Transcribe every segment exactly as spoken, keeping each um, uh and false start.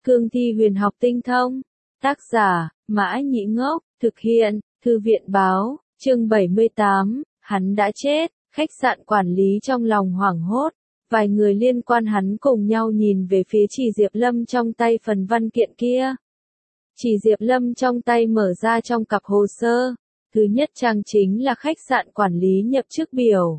Cương thi huyền học tinh thông. Tác giả, Mã Nhĩ Ngốc, thực hiện, Thư viện Báo, chương bảy mươi tám, hắn đã chết, khách sạn quản lý trong lòng hoảng hốt. Vài người liên quan hắn cùng nhau nhìn về phía Chỉ Diệp Lâm trong tay phần văn kiện kia. Chỉ Diệp Lâm trong tay mở ra trong cặp hồ sơ. Thứ nhất trang chính là khách sạn quản lý nhập chức biểu.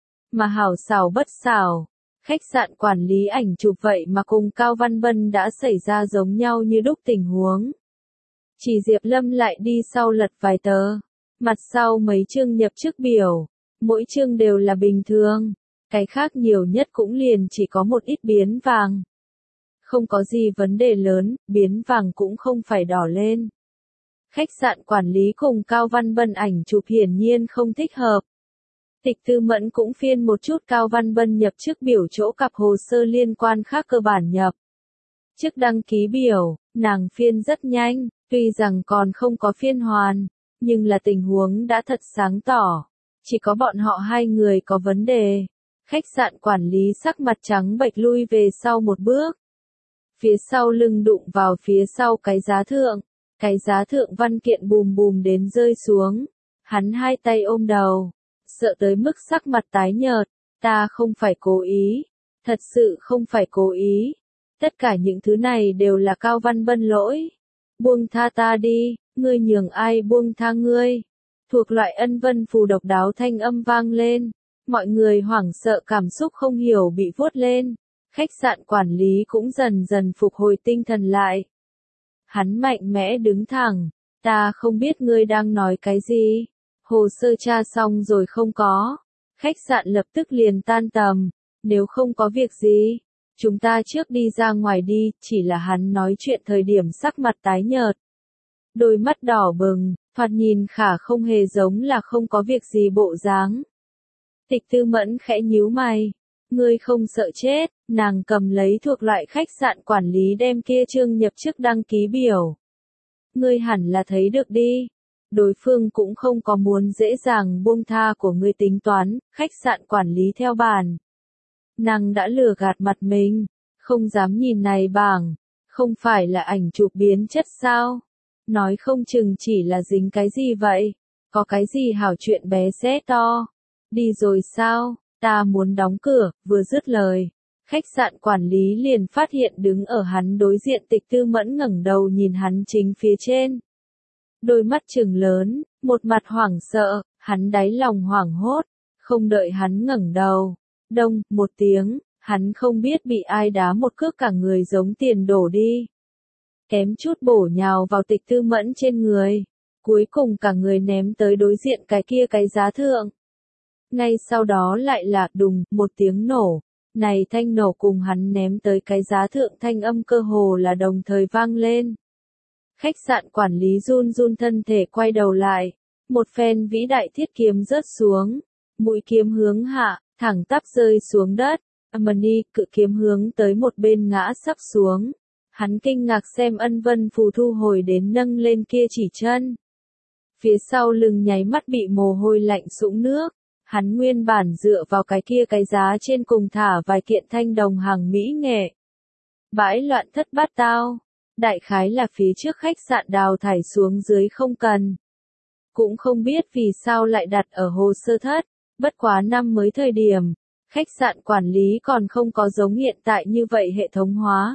Mà hảo xảo bất xảo, khách sạn quản lý ảnh chụp vậy mà cùng Cao Văn Bân đã xảy ra giống nhau như đúc tình huống. Chỉ Diệp Lâm lại đi sau lật vài tờ, mặt sau mấy chương nhập chức biểu, mỗi chương đều là bình thường, cái khác nhiều nhất cũng liền chỉ có một ít biến vàng. Không có gì vấn đề lớn, biến vàng cũng không phải đỏ lên. Khách sạn quản lý cùng Cao Văn Bân ảnh chụp hiển nhiên không thích hợp. Tịch Tư Mẫn cũng phiên một chút Cao Văn Bân nhập chức biểu chỗ cặp hồ sơ liên quan khác cơ bản nhập. Trước đăng ký biểu, nàng phiên rất nhanh, tuy rằng còn không có phiên hoàn, nhưng là tình huống đã thật sáng tỏ. Chỉ có bọn họ hai người có vấn đề. Khách sạn quản lý sắc mặt trắng bệch lui về sau một bước. Phía sau lưng đụng vào phía sau cái giá thượng. Cái giá thượng văn kiện bùm bùm đến rơi xuống. Hắn hai tay ôm đầu. Sợ tới mức sắc mặt tái nhợt. Ta không phải cố ý. Thật sự không phải cố ý. Tất cả những thứ này đều là Cao Văn Bân lỗi. Buông tha ta đi, ngươi nhường ai buông tha ngươi. Thuộc loại ân vân phù độc đáo thanh âm vang lên. Mọi người hoảng sợ cảm xúc không hiểu bị vuốt lên. Khách sạn quản lý cũng dần dần phục hồi tinh thần lại. Hắn mạnh mẽ đứng thẳng. Ta không biết ngươi đang nói cái gì. Hồ sơ tra xong rồi không có. Khách sạn lập tức liền tan tầm. Nếu không có việc gì, chúng ta trước đi ra ngoài đi. Chỉ là hắn nói chuyện thời điểm sắc mặt tái nhợt. Đôi mắt đỏ bừng, thoạt nhìn khả không hề giống là không có việc gì bộ dáng. Tịch Tư Mẫn khẽ nhíu mày. Ngươi không sợ chết, nàng cầm lấy thuộc loại khách sạn quản lý đem kia chương nhập chức đăng ký biểu. Ngươi hẳn là thấy được đi. Đối phương cũng không có muốn dễ dàng buông tha của ngươi tính toán, khách sạn quản lý theo bàn. Nàng đã lừa gạt mặt mình, không dám nhìn này bảng, không phải là ảnh chụp biến chất sao? Nói không chừng chỉ là dính cái gì vậy? Có cái gì hảo chuyện bé xé to? Đi rồi sao? Ta muốn đóng cửa, vừa dứt lời. Khách sạn quản lý liền phát hiện đứng ở hắn đối diện Tịch Tư Mẫn ngẩng đầu nhìn hắn chính phía trên. Đôi mắt trừng lớn, một mặt hoảng sợ, hắn đáy lòng hoảng hốt, không đợi hắn ngẩng đầu. Đông, một tiếng, hắn không biết bị ai đá một cước cả người giống tiền đổ đi. Kém chút bổ nhào vào Tịch Tư Mẫn trên người. Cuối cùng cả người ném tới đối diện cái kia cái giá thượng. Ngay sau đó lại là đùng, một tiếng nổ. Này thanh nổ cùng hắn ném tới cái giá thượng thanh âm cơ hồ là đồng thời vang lên. Khách sạn quản lý run run thân thể quay đầu lại. Một phen vĩ đại thiết kiếm rớt xuống. Mũi kiếm hướng hạ, thẳng tắp rơi xuống đất. Amani cự kiếm hướng tới một bên ngã sắp xuống. Hắn kinh ngạc xem ân vân phù thu hồi đến nâng lên kia chỉ chân. Phía sau lưng nháy mắt bị mồ hôi lạnh sũng nước. Hắn nguyên bản dựa vào cái kia cái giá trên cùng thả vài kiện thanh đồng hàng mỹ nghệ. Bãi loạn thất bát tao. Đại khái là phía trước khách sạn đào thải xuống dưới không cần. Cũng không biết vì sao lại đặt ở hồ sơ thất. Bất quá năm mới thời điểm. Khách sạn quản lý còn không có giống hiện tại như vậy hệ thống hóa.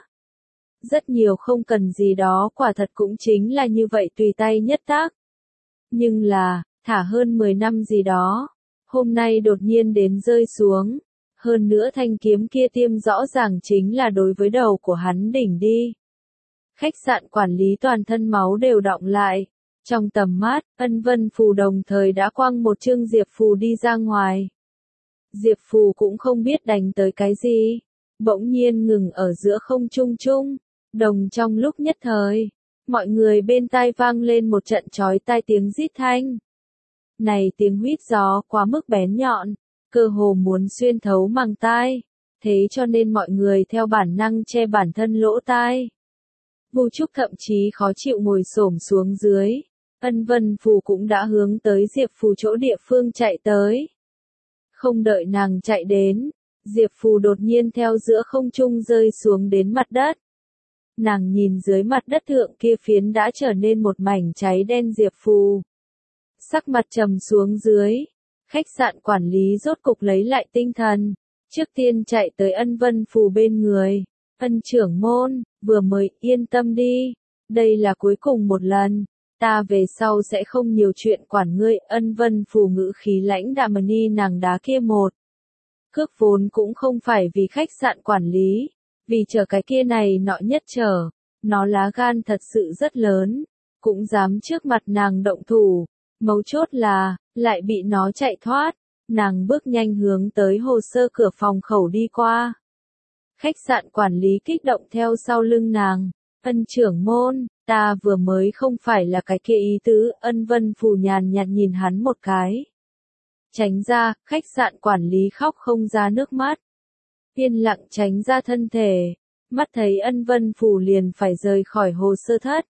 Rất nhiều không cần gì đó quả thật cũng chính là như vậy tùy tay nhất tác. Nhưng là, thả hơn mười năm gì đó. Hôm nay đột nhiên đến rơi xuống. Hơn nữa thanh kiếm kia tiêm rõ ràng chính là đối với đầu của hắn đỉnh đi. Khách sạn quản lý toàn thân máu đều đọng lại. Trong tầm mắt, ân vân phù đồng thời đã quăng một chương diệp phù đi ra ngoài. Diệp phù cũng không biết đánh tới cái gì. Bỗng nhiên ngừng ở giữa không trung trung. Đồng trong lúc nhất thời. Mọi người bên tai vang lên một trận chói tai tiếng rít thanh. Này tiếng huýt gió quá mức bén nhọn, cơ hồ muốn xuyên thấu màng tai, thế cho nên mọi người theo bản năng che bản thân lỗ tai. Vu Trúc thậm chí khó chịu ngồi xổm xuống dưới, ân vân phù cũng đã hướng tới Diệp Phù chỗ địa phương chạy tới. Không đợi nàng chạy đến, Diệp Phù đột nhiên theo giữa không trung rơi xuống đến mặt đất. nàng nhìn dưới mặt đất thượng kia phiến đã trở nên một mảnh cháy đen diệp phù. Sắc mặt trầm xuống dưới, khách sạn quản lý rốt cục lấy lại tinh thần, trước tiên chạy tới Ân Vân Phù bên người. Ân trưởng môn, vừa mới, yên tâm đi, đây là cuối cùng một lần, ta về sau sẽ không nhiều chuyện quản ngươi. Ân Vân Phù ngữ khí lãnh đạm ni nàng đá kia một cước vốn cũng không phải vì khách sạn quản lý, vì chờ cái kia này nọ nhất chờ, nó lá gan thật sự rất lớn, cũng dám trước mặt nàng động thủ, mấu chốt là, lại bị nó chạy thoát, nàng bước nhanh hướng tới hồ sơ cửa phòng khẩu đi qua. Khách sạn quản lý kích động theo sau lưng nàng, Ân trưởng môn, ta vừa mới không phải là cái kia ý tứ. Ân Vân Phù nhàn nhạt nhìn hắn một cái. Tránh ra, khách sạn quản lý khóc không ra nước mắt. Yên lặng tránh ra thân thể, mắt thấy Ân Vân Phù liền phải rời khỏi hồ sơ thất.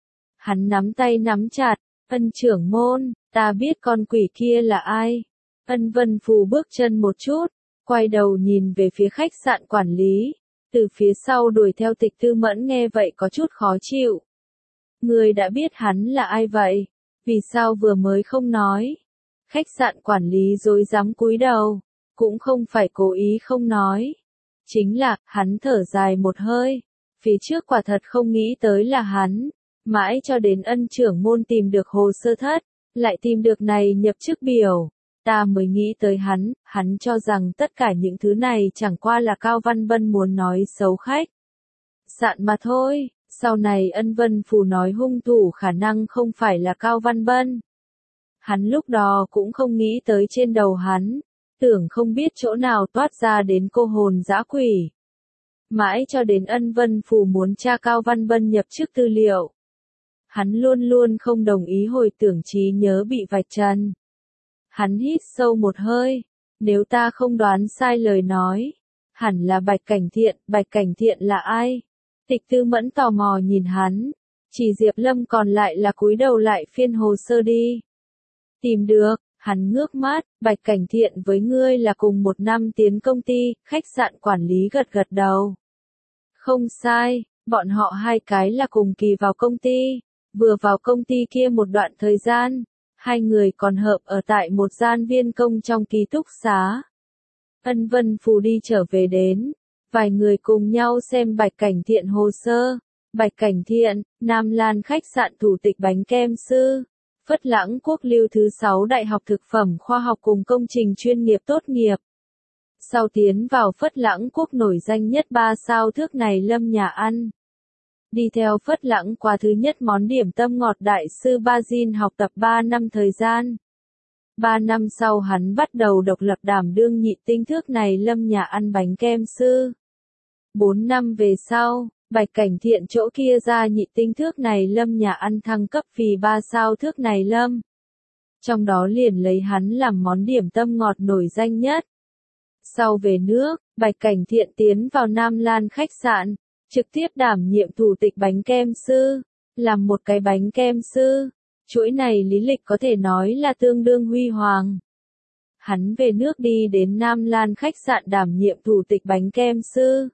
Hắn nắm tay nắm chặt, Ân trưởng môn, ta biết con quỷ kia là ai. Ân Vân Phù bước chân một chút, quay đầu nhìn về phía khách sạn quản lý, từ phía sau đuổi theo Tịch Tư Mẫn nghe vậy có chút khó chịu. Người đã biết hắn là ai vậy? Vì sao vừa mới không nói? Khách sạn quản lý rối rắm cúi đầu, cũng không phải cố ý không nói. Chính là, hắn thở dài một hơi, phía trước quả thật không nghĩ tới là hắn, mãi cho đến Ân trưởng môn tìm được hồ sơ thất, lại tìm được này nhập chức biểu. Ta mới nghĩ tới hắn, hắn cho rằng tất cả những thứ này chẳng qua là Cao Văn Bân muốn nói xấu khách sạn mà thôi, sau này Ân Vân Phù nói hung thủ khả năng không phải là Cao Văn Bân. Hắn lúc đó cũng không nghĩ tới trên đầu hắn, tưởng không biết chỗ nào toát ra đến cô hồn dã quỷ. Mãi cho đến Ân Vân Phù muốn tra Cao Văn Bân nhập chức tư liệu. Hắn luôn luôn không đồng ý hồi tưởng trí nhớ bị vạch trần. Hắn hít sâu một hơi, nếu ta không đoán sai lời nói, hẳn là Bạch Cảnh Thiện. Bạch Cảnh Thiện là ai? Tịch Tư Mẫn tò mò nhìn hắn, chỉ Diệp Lâm còn lại là cúi đầu lại phiên hồ sơ đi. Tìm được, hắn ngước mắt, Bạch Cảnh Thiện với ngươi là cùng một năm tiến công ty. Khách sạn quản lý gật gật đầu. Không sai, bọn họ hai cái là cùng kỳ vào công ty, vừa vào công ty kia một đoạn thời gian. Hai người còn hợp ở tại một gian viên công trong ký túc xá. Ân Vân Phù đi trở về đến, vài người cùng nhau xem Bạch Cảnh Thiện hồ sơ. Bạch Cảnh Thiện, Nam Lan khách sạn thủ tịch bánh kem sư, Phất Lãng Quốc lưu thứ sáu đại học thực phẩm khoa học cùng công trình chuyên nghiệp tốt nghiệp. Sau tiến vào Phất Lãng Quốc nổi danh nhất ba sao thước này Lâm nhà ăn. Đi theo Phất Lãng qua thứ nhất món điểm tâm ngọt đại sư Ba Jin học tập ba năm thời gian. Ba năm sau hắn bắt đầu độc lập đảm đương nhị tinh thước này Lâm nhà ăn bánh kem sư. Bốn năm về sau, Bạch Cảnh Thiện chỗ kia ra nhị tinh thước này Lâm nhà ăn thăng cấp vì ba sao thước này Lâm. Trong đó liền lấy hắn làm món điểm tâm ngọt nổi danh nhất. Sau về nước, Bạch Cảnh Thiện tiến vào Nam Lan khách sạn, trực tiếp đảm nhiệm thủ tịch bánh kem sư, làm một cái bánh kem sư. Chuỗi này lý lịch có thể nói là tương đương huy hoàng. Hắn về nước đi đến Nam Lan khách sạn đảm nhiệm thủ tịch bánh kem sư.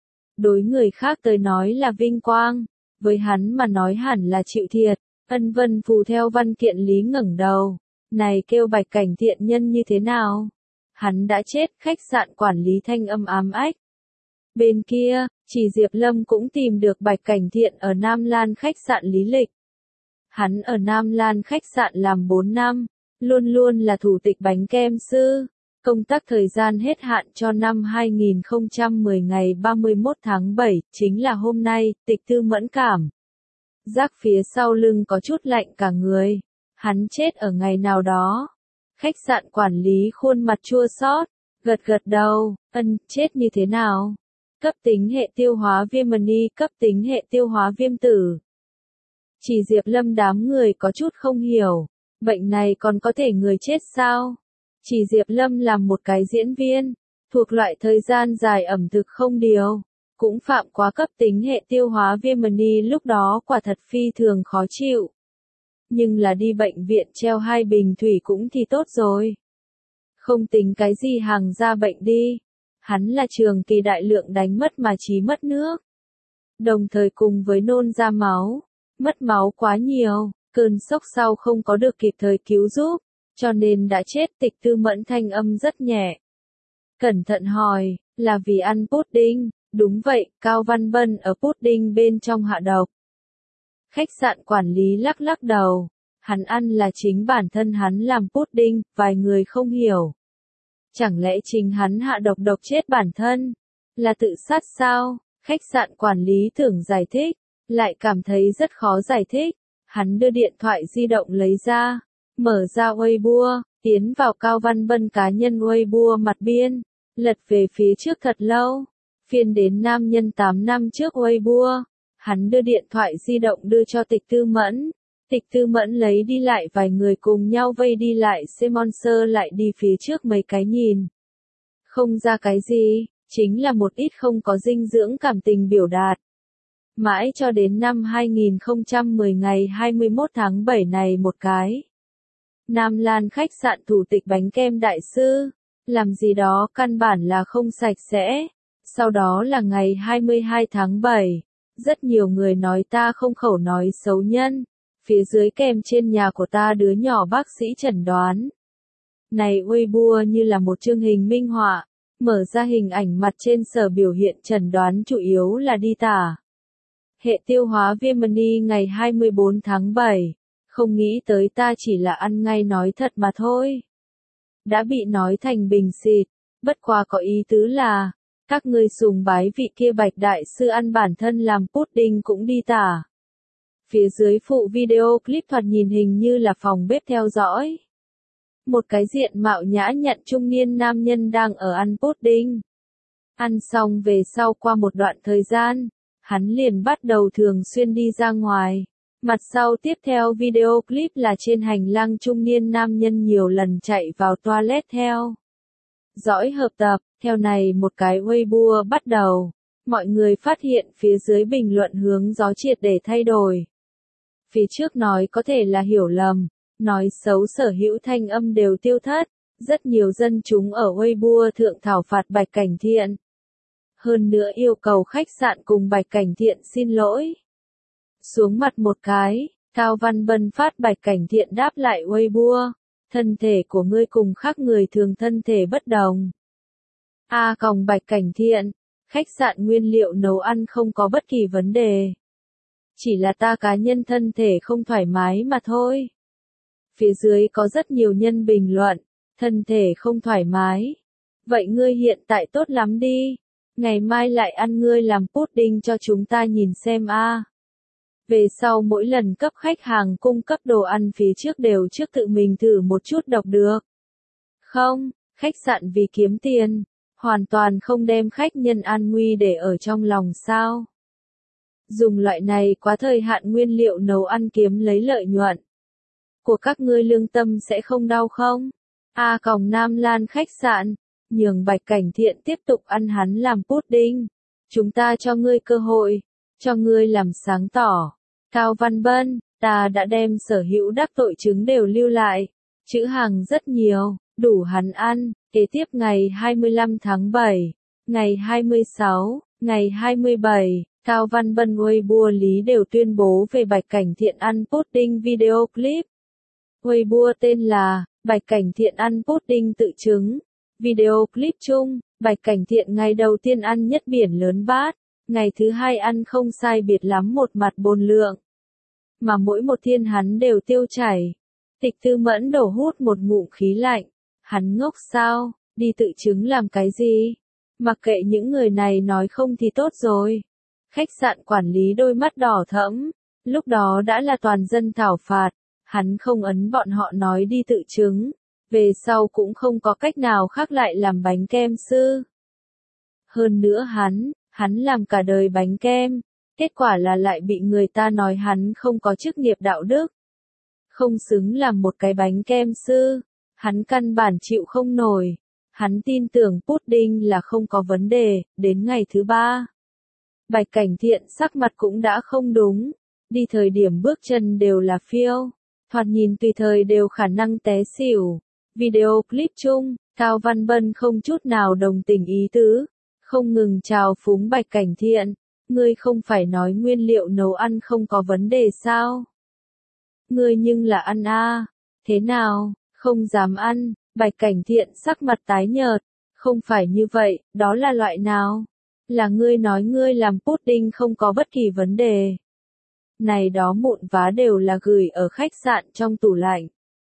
Đối người khác tới nói là vinh quang, với hắn mà nói hẳn là chịu thiệt. Ân Vân Phù theo văn kiện lý ngẩng đầu, này kêu Bạch Cảnh Thiện nhân như thế nào? Hắn đã chết. Khách sạn quản lý thanh âm ám ách. Bên kia, chỉ Diệp Lâm cũng tìm được Bạch Cảnh Thiện ở Nam Lan khách sạn lý lịch. Hắn ở Nam Lan khách sạn làm bốn năm, luôn luôn là thủ tịch bánh kem sư. Công tác thời gian hết hạn cho năm hai nghìn không trăm mười ngày ba mươi mốt tháng bảy, chính là hôm nay. Tịch Tư Mẫn cảm giác phía sau lưng có chút lạnh cả người. Hắn chết ở ngày nào đó. Khách sạn quản lý khuôn mặt chua xót, gật gật đầu. Ân, chết như thế nào? Cấp tính hệ tiêu hóa viêm mani, cấp tính hệ tiêu hóa viêm tử. Chỉ Diệp Lâm đám người có chút không hiểu, bệnh này còn có thể người chết sao? Chỉ Diệp Lâm làm một cái diễn viên, thuộc loại thời gian dài ẩm thực không điều, cũng phạm quá cấp tính hệ tiêu hóa viêm mani, lúc đó quả thật phi thường khó chịu. Nhưng là đi bệnh viện treo hai bình thủy cũng thì tốt rồi. Không tính cái gì hàng ra bệnh đi. Hắn là trường kỳ đại lượng đánh mất mà trí mất nước. đồng thời cùng với nôn ra máu, mất máu quá nhiều, cơn sốc sau không có được kịp thời cứu giúp, cho nên đã chết. Tịch Tư Mẫn thanh âm rất nhẹ. Cẩn thận hỏi, là vì ăn pudding? Đúng vậy, Cao Văn Bân ở pudding bên trong hạ độc. Khách sạn quản lý lắc lắc đầu, hắn ăn là chính bản thân hắn làm pudding, vài người không hiểu. Chẳng lẽ chính hắn hạ độc độc chết bản thân? Là tự sát sao? Khách sạn quản lý tưởng giải thích, lại cảm thấy rất khó giải thích. Hắn đưa điện thoại di động lấy ra, mở ra Weibo, tiến vào Cao Văn Bân cá nhân Weibo mặt biên, lật về phía trước thật lâu, phiên đến nam nhân tám năm trước Weibo. Hắn đưa điện thoại di động đưa cho Tịch Tư Mẫn. Tịch Tư Mẫn lấy đi lại vài người cùng nhau vây đi lại sponsor lại đi phía trước mấy cái nhìn. Không ra cái gì, chính là một ít không có dinh dưỡng cảm tình biểu đạt. Mãi cho đến năm hai nghìn không trăm mười ngày hai mươi mốt tháng bảy này một cái. Nam Lan khách sạn thủ tịch bánh kem đại sư, làm gì đó căn bản là không sạch sẽ. Sau đó là ngày hai mươi hai tháng bảy, rất nhiều người nói ta không khẩu nói xấu nhân. Phía dưới kèm trên nhà của ta đứa nhỏ bác sĩ chẩn đoán. Này Weibo như là một chương hình minh họa, mở ra hình ảnh mặt trên sở biểu hiện chẩn đoán chủ yếu là đi tả. Hệ tiêu hóa viêm mani ngày hai mươi bốn tháng bảy, không nghĩ tới ta chỉ là ăn ngay nói thật mà thôi. Đã bị nói thành bình xịt, bất quá có ý tứ là, các ngươi sùng bái vị kia Bạch đại sư ăn bản thân làm pudding cũng đi tả. Phía dưới phụ video clip thoạt nhìn hình như là phòng bếp theo dõi. Một cái diện mạo nhã nhặn trung niên nam nhân đang ở ăn pudding. Ăn xong về sau qua một đoạn thời gian, hắn liền bắt đầu thường xuyên đi ra ngoài. Mặt sau tiếp theo video clip là trên hành lang trung niên nam nhân nhiều lần chạy vào toilet theo. Dõi hợp tập, theo này một cái Weibo bắt đầu. Mọi người phát hiện phía dưới bình luận hướng gió triệt để thay đổi. Phía trước nói có thể là hiểu lầm, nói xấu sở hữu thanh âm đều tiêu thất, rất nhiều dân chúng ở Weibo thượng thảo phạt Bạch Cảnh Thiện. Hơn nữa yêu cầu khách sạn cùng Bạch Cảnh Thiện xin lỗi. Xuống mặt một cái, Cao Văn Bân phát Bạch Cảnh Thiện đáp lại Weibo, thân thể của ngươi cùng khác người thường thân thể bất đồng. A còng Bạch Cảnh Thiện, khách sạn nguyên liệu nấu ăn không có bất kỳ vấn đề. Chỉ là ta cá nhân thân thể không thoải mái mà thôi. Phía dưới có rất nhiều nhân bình luận, thân thể không thoải mái. Vậy ngươi hiện tại tốt lắm đi, ngày mai lại ăn ngươi làm pudding cho chúng ta nhìn xem a. Về sau mỗi lần cấp khách hàng cung cấp đồ ăn phía trước đều trước tự mình thử một chút độc được. Không, khách sạn vì kiếm tiền, hoàn toàn không đem khách nhân an nguy để ở trong lòng sao. Dùng loại này quá thời hạn nguyên liệu nấu ăn kiếm lấy lợi nhuận. Của các ngươi lương tâm sẽ không đau không? A còng Nam Lan khách sạn, nhường Bạch Cảnh Thiện tiếp tục ăn hắn làm pudding. Chúng ta cho ngươi cơ hội, cho ngươi làm sáng tỏ. Cao Văn Bân, ta đã đem sở hữu đắc tội chứng đều lưu lại. Chữ hàng rất nhiều, đủ hắn ăn. Kế tiếp ngày hai mươi lăm tháng bảy, ngày hai mươi sáu, ngày hai mươi bảy. Cao Văn Bân Weibo lý đều tuyên bố về Bạch Cảnh Thiện ăn pudding video clip. Weibo tên là Bạch Cảnh Thiện ăn pudding tự chứng. Video clip chung, Bạch Cảnh Thiện ngày đầu tiên ăn nhất biển lớn bát, ngày thứ hai ăn không sai biệt lắm một mặt bồn lượng. Mà mỗi một thiên hắn đều tiêu chảy. Tịch Tư Mẫn đổ hút một ngụm khí lạnh. Hắn ngốc sao, đi tự chứng làm cái gì? Mặc kệ những người này nói không thì tốt rồi. Khách sạn quản lý đôi mắt đỏ thẫm, lúc đó đã là toàn dân thảo phạt, hắn không ấn bọn họ nói đi tự chứng, về sau cũng không có cách nào khác lại làm bánh kem sư. Hơn nữa hắn, hắn làm cả đời bánh kem, kết quả là lại bị người ta nói hắn không có chức nghiệp đạo đức. Không xứng làm một cái bánh kem sư, hắn căn bản chịu không nổi, hắn tin tưởng pudding là không có vấn đề, đến ngày thứ ba. Bạch Cảnh Thiện sắc mặt cũng đã không đúng, đi thời điểm bước chân đều là phiêu, thoạt nhìn tùy thời đều khả năng té xỉu. Video clip chung, Cao Văn Bân không chút nào đồng tình ý tứ, không ngừng chào phúng Bạch Cảnh Thiện, ngươi không phải nói nguyên liệu nấu ăn không có vấn đề sao? Ngươi nhưng là ăn a, thế nào, không dám ăn, Bạch Cảnh Thiện sắc mặt tái nhợt, không phải như vậy, đó là loại nào? Là ngươi nói ngươi làm pudding không có bất kỳ vấn đề. Này đó mụn vá đều là gửi ở khách sạn trong tủ lạnh.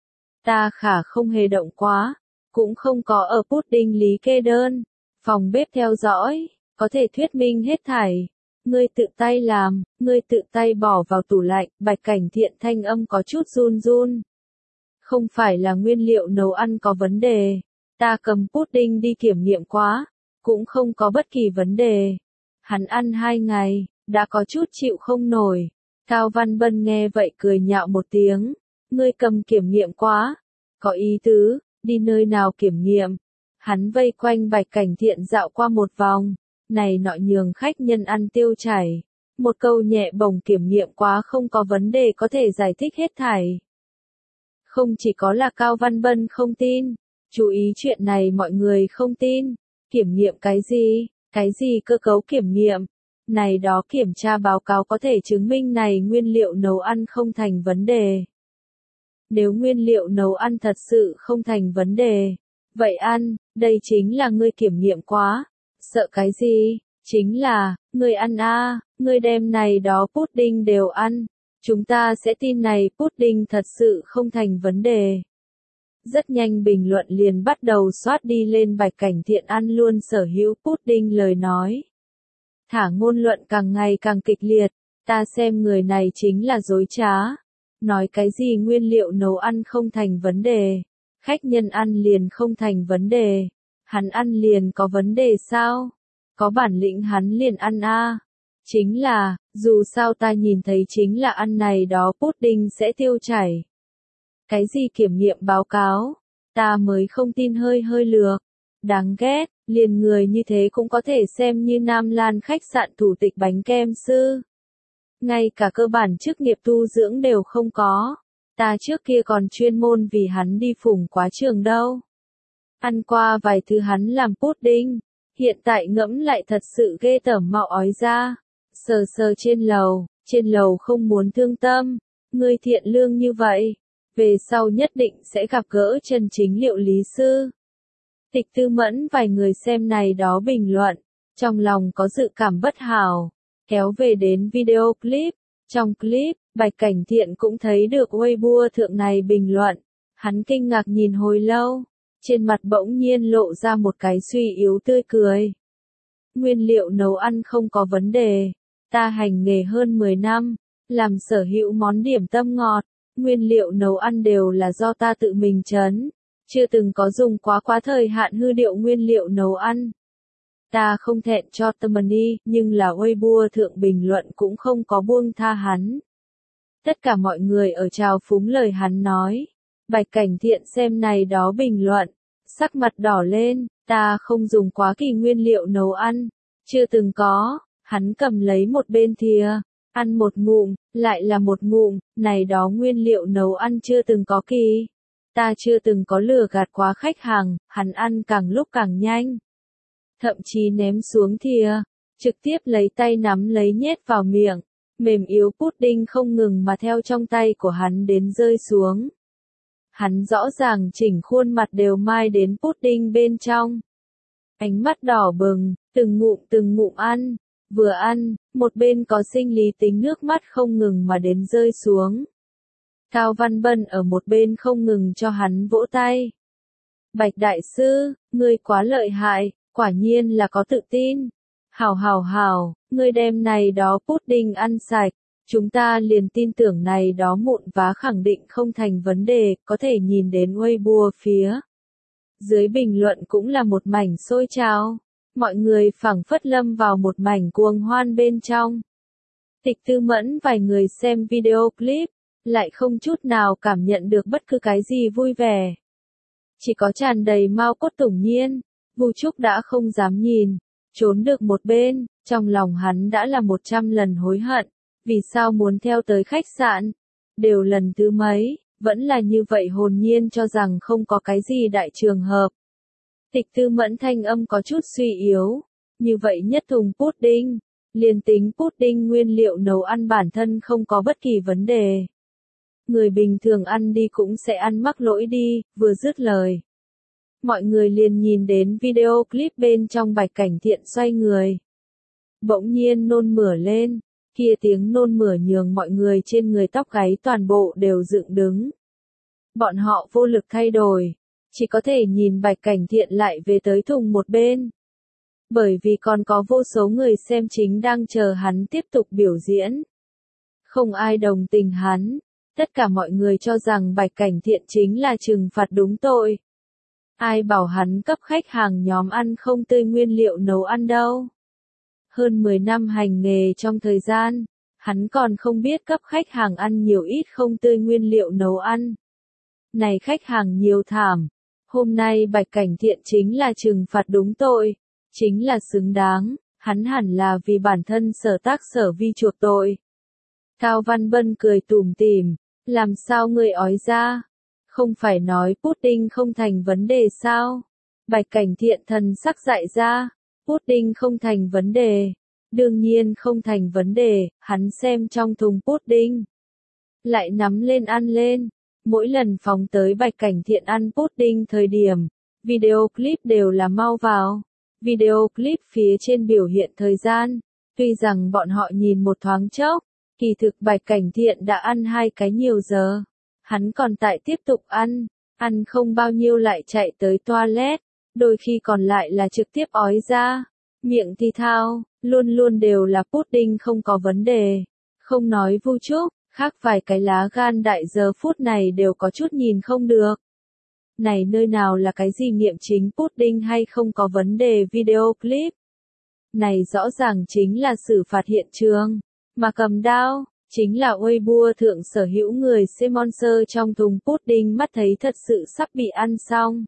Ta khả không hề động quá, cũng không có ở pudding lý kê đơn, phòng bếp theo dõi, có thể thuyết minh hết thảy. Ngươi tự tay làm, ngươi tự tay bỏ vào tủ lạnh, Bạch Cảnh Thiện thanh âm có chút run run. Không phải là nguyên liệu nấu ăn có vấn đề, ta cầm pudding đi kiểm nghiệm quá, cũng không có bất kỳ vấn đề. Hắn ăn hai ngày, đã có chút chịu không nổi. Cao Văn Bân nghe vậy cười nhạo một tiếng, ngươi cầm kiểm nghiệm quá, có ý tứ, đi nơi nào kiểm nghiệm. Hắn vây quanh Bạch Cảnh Thiện dạo qua một vòng, này nọ nhường khách nhân ăn tiêu chảy. Một câu nhẹ bổng kiểm nghiệm quá không có vấn đề có thể giải thích hết thảy. Không chỉ có là Cao Văn Bân không tin, chú ý chuyện này mọi người không tin. Kiểm nghiệm cái gì, cái gì cơ cấu kiểm nghiệm. Này đó kiểm tra báo cáo có thể chứng minh này nguyên liệu nấu ăn không thành vấn đề. Nếu nguyên liệu nấu ăn thật sự không thành vấn đề, vậy ăn, đây chính là ngươi kiểm nghiệm quá. Sợ cái gì? Chính là, ngươi ăn a, ngươi đem này đó pudding đều ăn. Chúng ta sẽ tin này pudding thật sự không thành vấn đề. Rất nhanh bình luận liền bắt đầu xoát đi lên Bạch Cảnh Thiện ăn luôn sở hữu pudding lời nói. Thả ngôn luận càng ngày càng kịch liệt, ta xem người này chính là dối trá. Nói cái gì nguyên liệu nấu ăn không thành vấn đề, khách nhân ăn liền không thành vấn đề, hắn ăn liền có vấn đề sao? Có bản lĩnh hắn liền ăn a. Chính là, dù sao ta nhìn thấy chính là ăn này đó pudding sẽ tiêu chảy. Cái gì kiểm nghiệm báo cáo, ta mới không tin hơi hơi lược. Đáng ghét, liền người như thế cũng có thể xem như Nam Lan khách sạn thủ tịch bánh kem sư. Ngay cả cơ bản chức nghiệp tu dưỡng đều không có. Ta trước kia còn chuyên môn vì hắn đi phủng quá trường đâu. Ăn qua vài thứ hắn làm pudding, hiện tại ngẫm lại thật sự ghê tởm mạo ói ra. Sờ sờ trên lầu, trên lầu không muốn thương tâm, ngươi thiện lương như vậy, về sau nhất định sẽ gặp gỡ chân chính liệu lý sư. Tịch Tư Mẫn vài người xem này đó bình luận, trong lòng có dự cảm bất hảo, kéo về đến video clip. Trong clip, Bạch Cảnh Thiện cũng thấy được Weibo thượng này bình luận, hắn kinh ngạc nhìn hồi lâu, trên mặt bỗng nhiên lộ ra một cái suy yếu tươi cười. Nguyên liệu nấu ăn không có vấn đề, ta hành nghề hơn mười năm, làm sở hữu món điểm tâm ngọt, nguyên liệu nấu ăn đều là do ta tự mình trấn, chưa từng có dùng quá quá thời hạn hư điệu nguyên liệu nấu ăn. Ta không thẹn cho Tamani, nhưng là Weibo thượng bình luận cũng không có buông tha hắn. Tất cả mọi người ở trào phúng lời hắn nói. Bạch Cảnh Thiện xem này đó bình luận, sắc mặt đỏ lên, ta không dùng quá kỳ nguyên liệu nấu ăn, chưa từng có. Hắn cầm lấy một bên thìa, ăn một ngụm, lại là một ngụm, này đó nguyên liệu nấu ăn chưa từng có kỳ. Ta chưa từng có lừa gạt quá khách hàng, hắn ăn càng lúc càng nhanh. Thậm chí ném xuống thìa, trực tiếp lấy tay nắm lấy nhét vào miệng, mềm yếu pudding không ngừng mà theo trong tay của hắn đến rơi xuống. Hắn rõ ràng chỉnh khuôn mặt đều mai đến pudding bên trong. Ánh mắt đỏ bừng, từng ngụm từng ngụm ăn, vừa ăn, một bên có sinh lý tính nước mắt không ngừng mà đến rơi xuống. Cao Văn Bân ở một bên không ngừng cho hắn vỗ tay. Bạch đại sư, ngươi quá lợi hại, quả nhiên là có tự tin. Hảo hảo hảo, ngươi đem này đó pudding ăn sạch, chúng ta liền tin tưởng này đó mụn vá khẳng định không thành vấn đề, có thể nhìn đến Weibo phía. Dưới bình luận cũng là một mảnh sôi trào, mọi người phảng phất lâm vào một mảnh cuồng hoan bên trong. Tịch Tư Mẫn vài người xem video clip, lại không chút nào cảm nhận được bất cứ cái gì vui vẻ. Chỉ có tràn đầy mau cốt tủng nhiên, Vu Trúc đã không dám nhìn, trốn được một bên, trong lòng hắn đã là một trăm lần hối hận, vì sao muốn theo tới khách sạn, đều lần thứ mấy, vẫn là như vậy hồn nhiên cho rằng không có cái gì đại trường hợp. Tịch Tư Mẫn thanh âm có chút suy yếu, như vậy nhất thùng pudding, Liền tính pudding nguyên liệu nấu ăn bản thân không có bất kỳ vấn đề. Người bình thường ăn đi cũng sẽ ăn mắc lỗi đi, vừa dứt lời. Mọi người liền nhìn đến video clip bên trong Bạch Cảnh Thiện xoay người. Bỗng nhiên nôn mửa lên, kia tiếng nôn mửa nhường mọi người trên người tóc gáy toàn bộ đều dựng đứng. Bọn họ vô lực thay đổi, chỉ có thể nhìn Bạch Cảnh Thiện lại về tới thùng một bên. Bởi vì còn có vô số người xem chính đang chờ hắn tiếp tục biểu diễn. Không ai đồng tình hắn, tất cả mọi người cho rằng Bạch Cảnh Thiện chính là trừng phạt đúng tội. Ai bảo hắn cấp khách hàng nhóm ăn không tươi nguyên liệu nấu ăn đâu. Hơn mười năm hành nghề trong thời gian, hắn còn không biết cấp khách hàng ăn nhiều ít không tươi nguyên liệu nấu ăn. Này khách hàng nhiều thảm, hôm nay Bạch Cảnh Thiện chính là trừng phạt đúng tội, chính là xứng đáng, hắn hẳn là vì bản thân sở tác sở vi chuộc tội. Cao Văn Bân cười tủm tỉm, làm sao ngươi ói ra? Không phải nói pudding không thành vấn đề sao? Bạch Cảnh Thiện thần sắc dại ra, pudding không thành vấn đề. Đương nhiên không thành vấn đề, hắn xem trong thùng pudding. Lại nắm lên ăn lên, mỗi lần phóng tới Bạch Cảnh Thiện ăn pudding thời điểm, video clip đều là mau vào. Video clip phía trên biểu hiện thời gian, tuy rằng bọn họ nhìn một thoáng chốc, kỳ thực Bạch Cảnh Thiện đã ăn hai cái nhiều giờ. Hắn còn tại tiếp tục ăn, ăn không bao nhiêu lại chạy tới toilet, đôi khi còn lại là trực tiếp ói ra, miệng thì thao, luôn luôn đều là pudding không có vấn đề. Không nói Vu Trúc, khác vài cái lá gan đại giờ phút này đều có chút nhìn không được. Này nơi nào là cái gì nghiệm chính pudding hay không có vấn đề video clip. Này rõ ràng chính là xử phạt hiện trường, mà cầm đao, chính là Weibo thượng sở hữu người sponsor trong thùng pudding mắt thấy thật sự sắp bị ăn xong.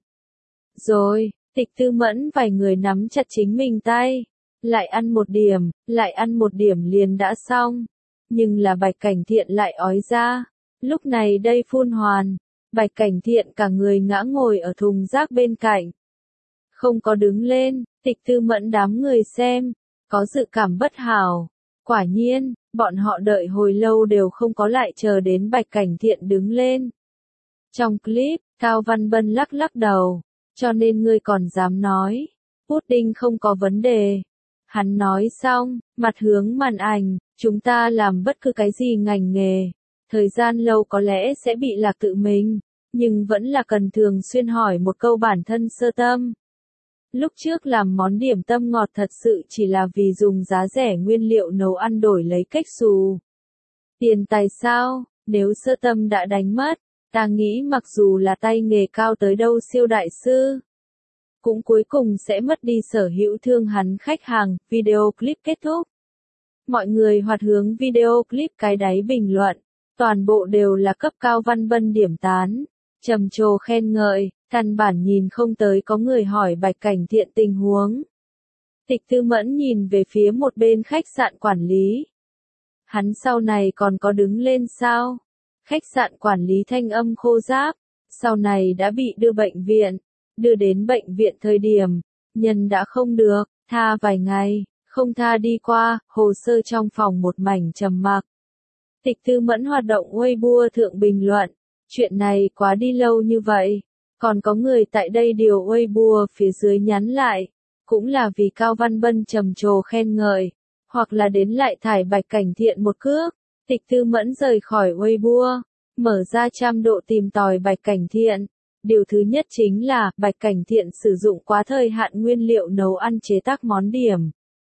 Rồi, Tịch Tư Mẫn vài người nắm chặt chính mình tay, lại ăn một điểm, lại ăn một điểm liền đã xong. Nhưng là Bạch Cảnh Thiện lại ói ra, lúc này đây phun hoàn. Bạch Cảnh Thiện cả người ngã ngồi ở thùng rác bên cạnh. Không có đứng lên, Tịch Tư Mẫn đám người xem, có dự cảm bất hảo. Quả nhiên, bọn họ đợi hồi lâu đều không có lại chờ đến Bạch Cảnh Thiện đứng lên. Trong clip, Cao Văn Bân lắc lắc đầu, cho nên ngươi còn dám nói, pudding không có vấn đề. Hắn nói xong, mặt hướng màn ảnh, chúng ta làm bất cứ cái gì ngành nghề. Thời gian lâu có lẽ sẽ bị lạc tự mình, nhưng vẫn là cần thường xuyên hỏi một câu bản thân sơ tâm. Lúc trước làm món điểm tâm ngọt thật sự chỉ là vì dùng giá rẻ nguyên liệu nấu ăn đổi lấy cách xù. Tiền tài sao, nếu sơ tâm đã đánh mất, ta nghĩ mặc dù là tay nghề cao tới đâu siêu đại sư, cũng cuối cùng sẽ mất đi sở hữu thương hắn khách hàng. Video clip kết thúc. Mọi người hoạt hướng video clip cái đáy bình luận. Toàn bộ đều là cấp Cao Văn Bân điểm tán, trầm trồ khen ngợi, căn bản nhìn không tới có người hỏi Bạch Cảnh Thiện tình huống. Tịch Tư Mẫn nhìn về phía một bên khách sạn quản lý. Hắn sau này còn có đứng lên sao? Khách sạn quản lý thanh âm khô ráp, sau này đã bị đưa bệnh viện, đưa đến bệnh viện thời điểm, nhân đã không được, tha vài ngày, không tha đi qua, hồ sơ trong phòng một mảnh trầm mặc. Tịch Tư Mẫn hoạt động Weibo thượng bình luận, chuyện này quá đi lâu như vậy, còn có người tại đây điều Weibo phía dưới nhắn lại, cũng là vì Cao Văn Bân trầm trồ khen ngợi, hoặc là đến lại thải Bạch Cảnh Thiện một cước. Tịch Tư Mẫn rời khỏi Weibo, mở ra trăm độ tìm tòi Bạch Cảnh Thiện. Điều thứ nhất chính là Bạch Cảnh Thiện sử dụng quá thời hạn nguyên liệu nấu ăn chế tác món điểm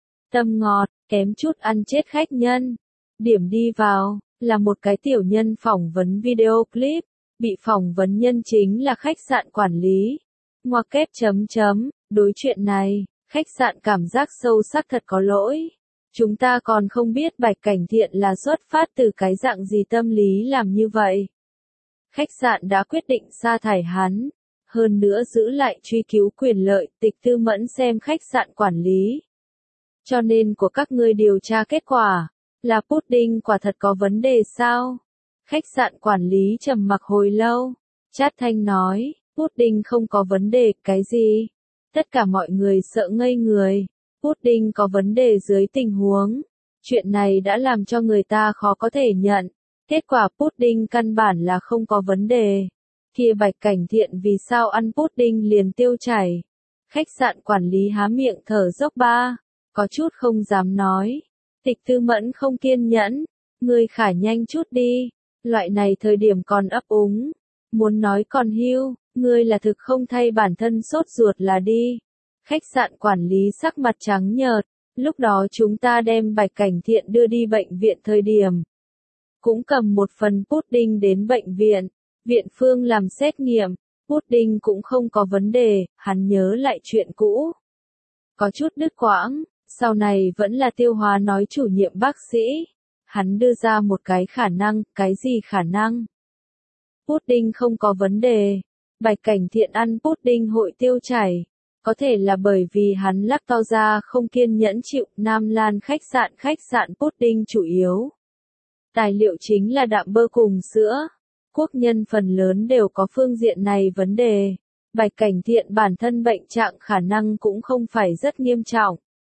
tâm ngọt, kém chút ăn chết khách nhân. Điểm đi vào, là một cái tiểu nhân phỏng vấn video clip, bị phỏng vấn nhân chính là khách sạn quản lý. Ngoặc kép chấm chấm, đối chuyện này, khách sạn cảm giác sâu sắc thật có lỗi. Chúng ta còn không biết Bạch Cảnh Thiện là xuất phát từ cái dạng gì tâm lý làm như vậy. Khách sạn đã quyết định sa thải hắn, hơn nữa giữ lại truy cứu quyền lợi. Tịch Tư Mẫn xem khách sạn quản lý. Cho nên của các ngươi điều tra kết quả, là pudding quả thật có vấn đề sao? Khách sạn quản lý trầm mặc hồi lâu, chát thanh nói, pudding không có vấn đề, cái gì? Tất cả mọi người sợ ngây người. pudding có vấn đề dưới tình huống. Chuyện này đã làm cho người ta khó có thể nhận. Kết quả pudding căn bản là không có vấn đề. Kia Bạch Cảnh Thiện vì sao ăn pudding liền tiêu chảy. Khách sạn quản lý há miệng thở dốc ba. Có chút không dám nói. Tịch Tư Mẫn không kiên nhẫn. Ngươi khả nhanh chút đi. Loại này thời điểm còn ấp úng. Muốn nói còn hưu, ngươi là thực không thay bản thân sốt ruột là đi. Khách sạn quản lý sắc mặt trắng nhợt. Lúc đó chúng ta đem Bạch Cảnh Thiện đưa đi bệnh viện thời điểm. Cũng cầm một phần pudding đến bệnh viện. Viện phương làm xét nghiệm. Pudding cũng không có vấn đề, hắn nhớ lại chuyện cũ. Có chút đứt quãng, sau này vẫn là tiêu hóa nói chủ nhiệm bác sĩ. Hắn đưa ra một cái khả năng, cái gì khả năng? Pudding không có vấn đề. Bạch Cảnh Thiện ăn pudding hội tiêu chảy. Có thể là bởi vì hắn lactose không kiên nhẫn chịu. Nam Lan khách sạn khách sạn pudding chủ yếu. Tài liệu chính là đạm bơ cùng sữa. Quốc nhân phần lớn đều có phương diện này vấn đề. Bạch Cảnh Thiện bản thân bệnh trạng khả năng cũng không phải rất nghiêm trọng.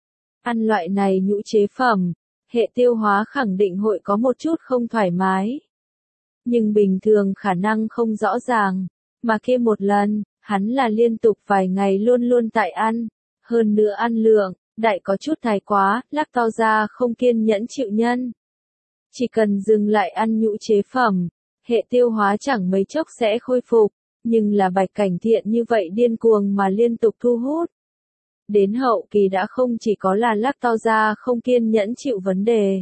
Ăn loại này nhũ chế phẩm, hệ tiêu hóa khẳng định hội có một chút không thoải mái. Nhưng bình thường khả năng không rõ ràng, mà kia một lần, hắn là liên tục vài ngày luôn luôn tại ăn. Hơn nữa ăn lượng, đại có chút thái quá, lactose không kiên nhẫn chịu nhân. Chỉ cần dừng lại ăn nhũ chế phẩm, hệ tiêu hóa chẳng mấy chốc sẽ khôi phục, nhưng là Bạch Cảnh Thiện như vậy điên cuồng mà liên tục thu hút. Đến hậu kỳ đã không chỉ có là lactose không kiên nhẫn chịu vấn đề,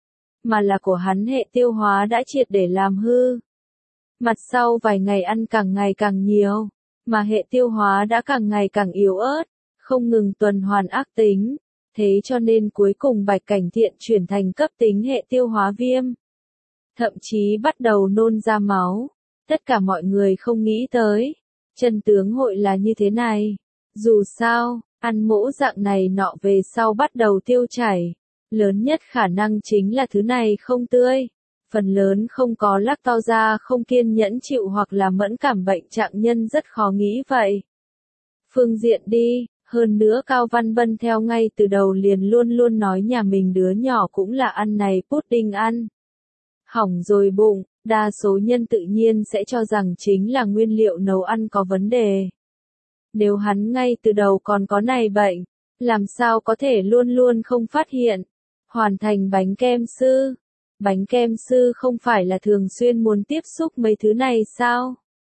mà là của hắn hệ tiêu hóa đã triệt để làm hư. Mặt sau vài ngày ăn càng ngày càng nhiều, mà hệ tiêu hóa đã càng ngày càng yếu ớt, không ngừng tuần hoàn ác tính, thế cho nên cuối cùng Bạch Cảnh Thiện chuyển thành cấp tính hệ tiêu hóa viêm. Thậm chí bắt đầu nôn ra máu. Tất cả mọi người không nghĩ tới. Chân tướng hội là như thế này. Dù sao, ăn mỗ dạng này nọ về sau bắt đầu tiêu chảy. Lớn nhất khả năng chính là thứ này không tươi. Phần lớn không có lactose không kiên nhẫn chịu hoặc là mẫn cảm bệnh trạng nhân rất khó nghĩ vậy. Phương diện đi, hơn nữa Cao Văn Bân theo ngay từ đầu liền luôn luôn nói nhà mình đứa nhỏ cũng là ăn này pudding ăn. Hỏng rồi bụng, đa số nhân tự nhiên sẽ cho rằng chính là nguyên liệu nấu ăn có vấn đề. Nếu hắn ngay từ đầu còn có này bệnh, làm sao có thể luôn luôn không phát hiện. Hoàn thành bánh kem sư. Bánh kem sư không phải là thường xuyên muốn tiếp xúc mấy thứ này sao?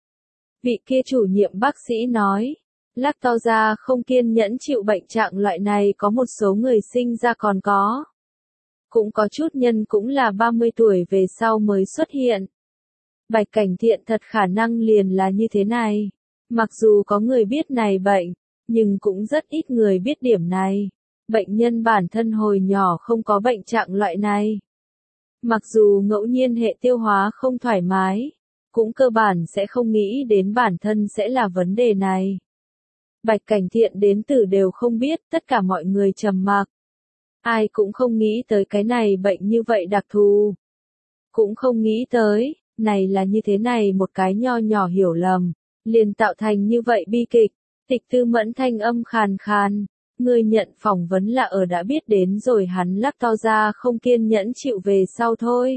Vị kia chủ nhiệm bác sĩ nói, lactose không kiên nhẫn chịu bệnh trạng loại này có một số người sinh ra còn có. Cũng có chút nhân cũng là ba mươi tuổi về sau mới xuất hiện. Bạch Cảnh Thiện thật khả năng liền là như thế này. Mặc dù có người biết này bệnh, nhưng cũng rất ít người biết điểm này. Bệnh nhân bản thân hồi nhỏ không có bệnh trạng loại này. Mặc dù ngẫu nhiên hệ tiêu hóa không thoải mái, cũng cơ bản sẽ không nghĩ đến bản thân sẽ là vấn đề này. Bạch Cảnh Thiện đến từ đều không biết, tất cả mọi người trầm mặc. Ai cũng không nghĩ tới cái này bệnh như vậy đặc thù. Cũng không nghĩ tới, này là như thế này một cái nho nhỏ hiểu lầm, liền tạo thành như vậy bi kịch. Tịch Tư Mẫn thanh âm khàn khàn, người nhận phỏng vấn là ở đã biết đến rồi hắn lactose không kiên nhẫn chịu về sau thôi.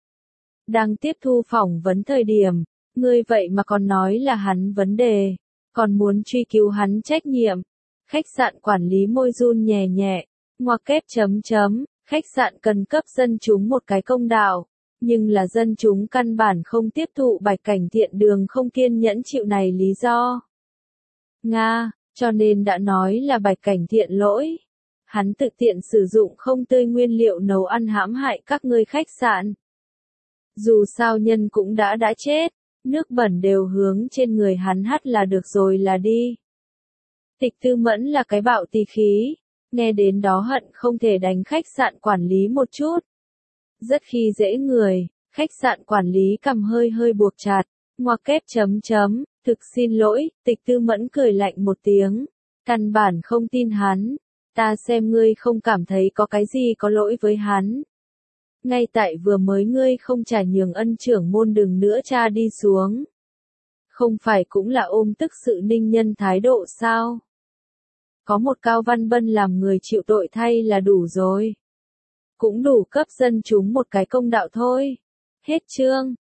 Đang tiếp thu phỏng vấn thời điểm, ngươi vậy mà còn nói là hắn vấn đề, còn muốn truy cứu hắn trách nhiệm. Khách sạn quản lý môi run nhẹ nhẹ. Ngoặc kép chấm chấm, khách sạn cần cấp dân chúng một cái công đạo, nhưng là dân chúng căn bản không tiếp thụ Bạch Cảnh Thiện đường không kiên nhẫn chịu này lý do. Nga, cho nên đã nói là Bạch Cảnh Thiện lỗi. Hắn tự tiện sử dụng không tươi nguyên liệu nấu ăn hãm hại các ngươi khách sạn. Dù sao nhân cũng đã đã chết, nước bẩn đều hướng trên người hắn hắt là được rồi là đi. Tịch Tư Mẫn là cái bạo tì khí. Nghe đến đó hận không thể đánh khách sạn quản lý một chút. Rất khi dễ người, khách sạn quản lý cầm hơi hơi buộc chặt, ngoặc kép chấm chấm, thực xin lỗi, Tịch Tư Mẫn cười lạnh một tiếng. Căn bản không tin hắn, ta xem ngươi không cảm thấy có cái gì có lỗi với hắn. Ngay tại vừa mới ngươi không trả nhường ân trưởng môn đừng nữa cha đi xuống. Không phải cũng là ôm tức sự ninh nhân thái độ sao? có một Cao Văn Bân làm người chịu tội thay là đủ rồi. Cũng đủ cấp dân chúng một cái công đạo thôi. Hết chương.